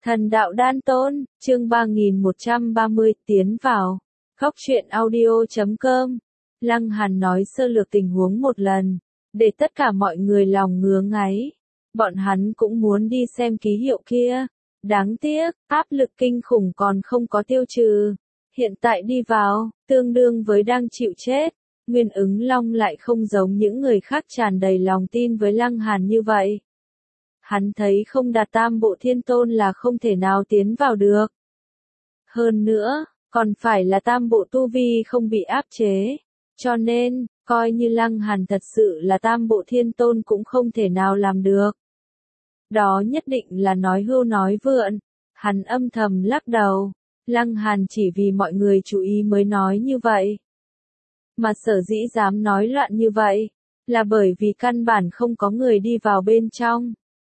Thần đạo đan tôn, chương 3130, tiến vào. Khóc chuyện audio.com. Lăng Hàn nói sơ lược tình huống một lần, để tất cả mọi người lòng ngứa ngáy. Bọn hắn cũng muốn đi xem ký hiệu kia. Đáng tiếc, áp lực kinh khủng còn không có tiêu trừ. Hiện tại đi vào, tương đương với đang chịu chết. Nguyên Ứng Long lại không giống những người khác tràn đầy lòng tin với Lăng Hàn như vậy. Hắn thấy không đạt tam bộ thiên tôn là không thể nào tiến vào được. Hơn nữa, còn phải là tam bộ tu vi không bị áp chế. Cho nên, coi như Lăng Hàn thật sự là tam bộ thiên tôn cũng không thể nào làm được. Đó nhất định là nói hưu nói vượn. Hắn âm thầm lắc đầu. Lăng Hàn chỉ vì mọi người chú ý mới nói như vậy. Mà sở dĩ dám nói loạn như vậy, là bởi vì căn bản không có người đi vào bên trong.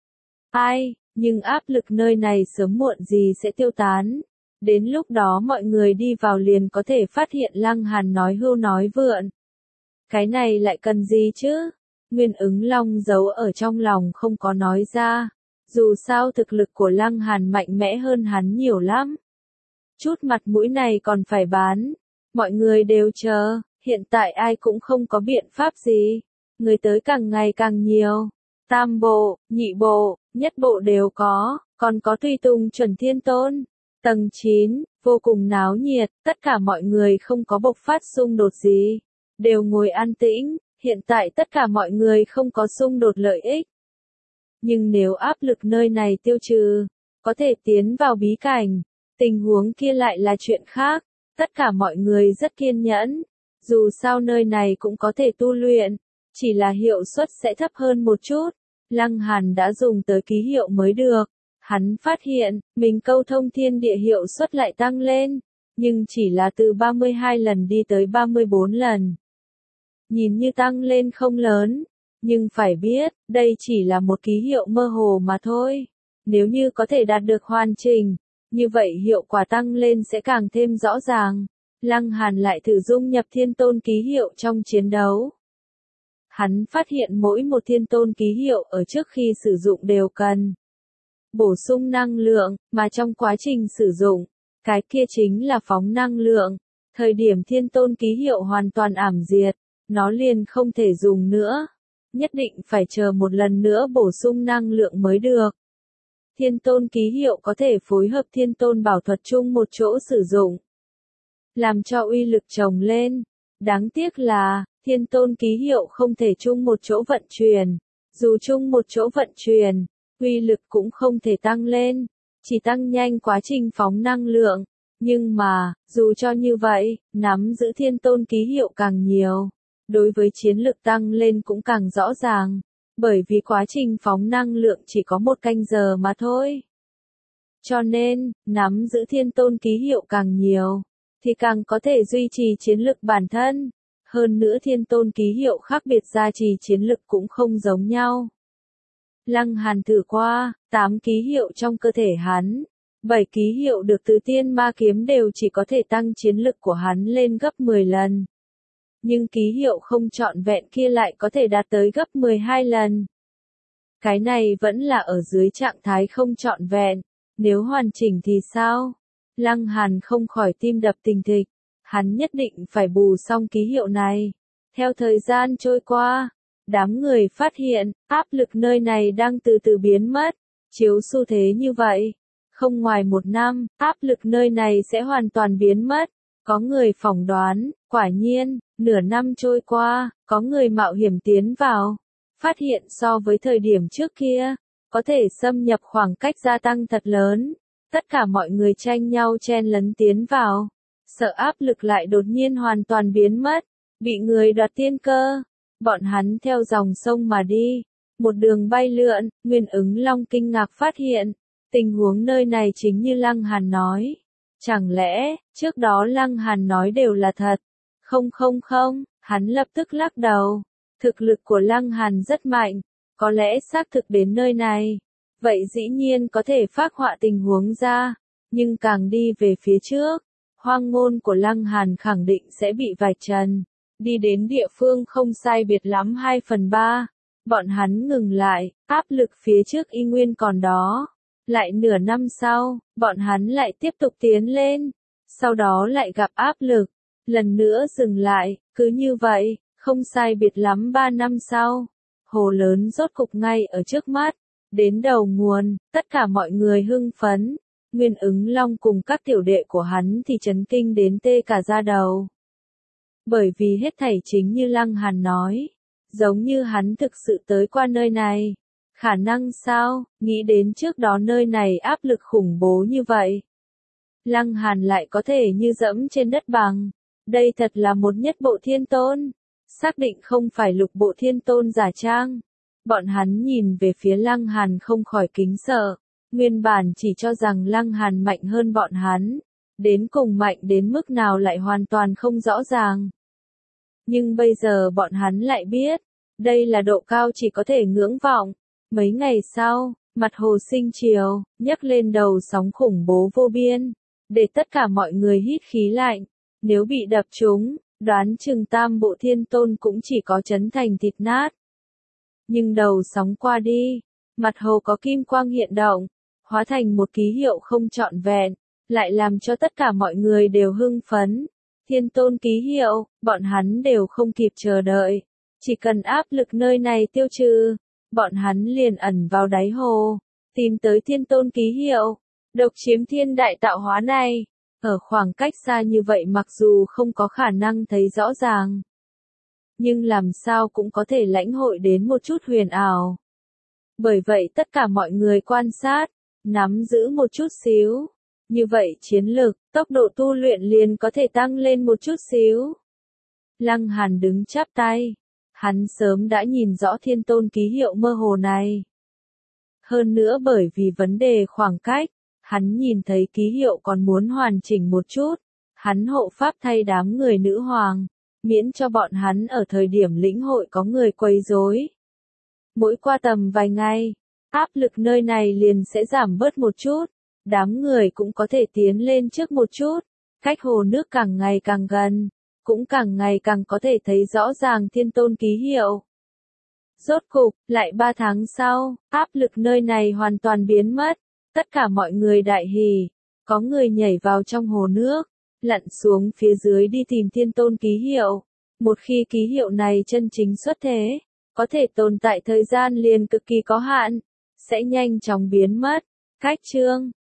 Nhưng áp lực nơi này sớm muộn gì sẽ tiêu tán. Đến lúc đó mọi người đi vào liền có thể phát hiện Lăng Hàn nói hưu nói vượn. Cái này lại cần gì chứ? Nguyên Ứng Long giấu ở trong lòng không có nói ra. Dù sao thực lực của Lăng Hàn mạnh mẽ hơn hắn nhiều lắm. Chút mặt mũi này còn phải bán. Mọi người đều chờ, hiện tại ai cũng không có biện pháp gì. Người tới càng ngày càng nhiều. Tam bộ, nhị bộ, nhất bộ đều có, còn có tùy tùng chuẩn thiên tôn. Tầng 9, vô cùng náo nhiệt, tất cả mọi người không có bộc phát xung đột gì. Đều ngồi an tĩnh, hiện tại tất cả mọi người không có xung đột lợi ích. Nhưng nếu áp lực nơi này tiêu trừ, có thể tiến vào bí cảnh, tình huống kia lại là chuyện khác. Tất cả mọi người rất kiên nhẫn, dù sao nơi này cũng có thể tu luyện, chỉ là hiệu suất sẽ thấp hơn một chút. Lăng Hàn đã dùng tới ký hiệu mới được. Hắn phát hiện, mình câu thông thiên địa hiệu suất lại tăng lên, nhưng chỉ là từ 32 lần đi tới 34 lần. Nhìn như tăng lên không lớn, nhưng phải biết, đây chỉ là một ký hiệu mơ hồ mà thôi. Nếu như có thể đạt được hoàn chỉnh, như vậy hiệu quả tăng lên sẽ càng thêm rõ ràng. Lăng Hàn lại thử dung nhập thiên tôn ký hiệu trong chiến đấu. Hắn phát hiện mỗi một thiên tôn ký hiệu ở trước khi sử dụng đều cần bổ sung năng lượng, mà trong quá trình sử dụng, cái kia chính là phóng năng lượng. Thời điểm thiên tôn ký hiệu hoàn toàn ảm diệt, nó liền không thể dùng nữa. Nhất định phải chờ một lần nữa bổ sung năng lượng mới được. Thiên tôn ký hiệu có thể phối hợp thiên tôn bảo thuật chung một chỗ sử dụng, làm cho uy lực chồng lên. Đáng tiếc là, thiên tôn ký hiệu không thể chung một chỗ vận chuyển. Dù chung một chỗ vận chuyển, uy lực cũng không thể tăng lên, chỉ tăng nhanh quá trình phóng năng lượng. Nhưng mà, dù cho như vậy, nắm giữ thiên tôn ký hiệu càng nhiều, đối với chiến lực tăng lên cũng càng rõ ràng, bởi vì quá trình phóng năng lượng chỉ có 1 canh giờ mà thôi. Cho nên, nắm giữ thiên tôn ký hiệu càng nhiều, thì càng có thể duy trì chiến lực bản thân. Hơn nữa thiên tôn ký hiệu khác biệt gia trì chiến lực cũng không giống nhau. Lăng Hàn thử qua, 8 ký hiệu trong cơ thể hắn, 7 ký hiệu được từ tiên ma kiếm đều chỉ có thể tăng chiến lực của hắn lên gấp 10 lần. Nhưng ký hiệu không trọn vẹn kia lại có thể đạt tới gấp 12 lần. Cái này vẫn là ở dưới trạng thái không trọn vẹn, nếu hoàn chỉnh thì sao? Lăng Hàn không khỏi tim đập thình thịch, hắn nhất định phải bù xong ký hiệu này. Theo thời gian trôi qua, đám người phát hiện, áp lực nơi này đang từ từ biến mất. Chiếu xu thế như vậy, không ngoài 1 năm, áp lực nơi này sẽ hoàn toàn biến mất. Có người phỏng đoán, quả nhiên, nửa năm trôi qua, có người mạo hiểm tiến vào. Phát hiện so với thời điểm trước kia, có thể xâm nhập khoảng cách gia tăng thật lớn. Tất cả mọi người tranh nhau chen lấn tiến vào. Sợ áp lực lại đột nhiên hoàn toàn biến mất, bị người đoạt tiên cơ. Bọn hắn theo dòng sông mà đi, một đường bay lượn. Nguyên Ứng Long kinh ngạc phát hiện, tình huống nơi này chính như Lăng Hàn nói. Chẳng lẽ, trước đó Lăng Hàn nói đều là thật? Không, hắn lập tức lắc đầu. Thực lực của Lăng Hàn rất mạnh, có lẽ xác thực đến nơi này. Vậy dĩ nhiên có thể phác họa tình huống ra, nhưng càng đi về phía trước, hoang ngôn của Lăng Hàn khẳng định sẽ bị vạch trần. Đi đến địa phương không sai biệt lắm 2/3, bọn hắn ngừng lại, áp lực phía trước y nguyên còn đó. Lại nửa năm sau, bọn hắn lại tiếp tục tiến lên, sau đó lại gặp áp lực, lần nữa dừng lại, cứ như vậy, không sai biệt lắm 3 năm sau, hồ lớn rốt cục ngay ở trước mắt, đến đầu nguồn, tất cả mọi người hưng phấn, Nguyên Ứng Long cùng các tiểu đệ của hắn thì chấn kinh đến tê cả da đầu. Bởi vì hết thảy chính như Lăng Hàn nói, giống như hắn thực sự tới qua nơi này. Khả năng sao, nghĩ đến trước đó nơi này áp lực khủng bố như vậy. Lăng Hàn lại có thể như dẫm trên đất bằng. Đây thật là một nhất bộ thiên tôn. Xác định không phải lục bộ thiên tôn giả trang. Bọn hắn nhìn về phía Lăng Hàn không khỏi kính sợ. Nguyên bản chỉ cho rằng Lăng Hàn mạnh hơn bọn hắn. Đến cùng mạnh đến mức nào lại hoàn toàn không rõ ràng. Nhưng bây giờ bọn hắn lại biết. Đây là độ cao chỉ có thể ngưỡng vọng. Mấy ngày sau, mặt hồ sinh chiều, nhấc lên đầu sóng khủng bố vô biên, để tất cả mọi người hít khí lạnh. Nếu bị đập trúng, đoán chừng tam bộ thiên tôn cũng chỉ có chấn thành thịt nát. Nhưng đầu sóng qua đi, mặt hồ có kim quang hiện động, hóa thành một ký hiệu không trọn vẹn, lại làm cho tất cả mọi người đều hưng phấn. Thiên tôn ký hiệu, bọn hắn đều không kịp chờ đợi. Chỉ cần áp lực nơi này tiêu trừ, bọn hắn liền ẩn vào đáy hồ, tìm tới thiên tôn ký hiệu, độc chiếm thiên đại tạo hóa này. Ở khoảng cách xa như vậy mặc dù không có khả năng thấy rõ ràng, nhưng làm sao cũng có thể lãnh hội đến một chút huyền ảo. Bởi vậy tất cả mọi người quan sát, nắm giữ một chút xíu. Như vậy chiến lực, tốc độ tu luyện liền có thể tăng lên một chút xíu. Lăng Hàn đứng chắp tay. Hắn sớm đã nhìn rõ thiên tôn ký hiệu mơ hồ này. Hơn nữa bởi vì vấn đề khoảng cách, hắn nhìn thấy ký hiệu còn muốn hoàn chỉnh một chút. Hắn hộ pháp thay đám người nữ hoàng, miễn cho bọn hắn ở thời điểm lĩnh hội có người quấy rối. Mỗi qua tầm vài ngày, áp lực nơi này liền sẽ giảm bớt một chút. Đám người cũng có thể tiến lên trước một chút. Cách hồ nước càng ngày càng gần, cũng càng ngày càng có thể thấy rõ ràng thiên tôn ký hiệu. Rốt cục, lại 3 tháng sau, áp lực nơi này hoàn toàn biến mất. Tất cả mọi người đại hỉ. Có người nhảy vào trong hồ nước, lặn xuống phía dưới đi tìm thiên tôn ký hiệu. Một khi ký hiệu này chân chính xuất thế, có thể tồn tại thời gian liền cực kỳ có hạn, sẽ nhanh chóng biến mất. Cách chương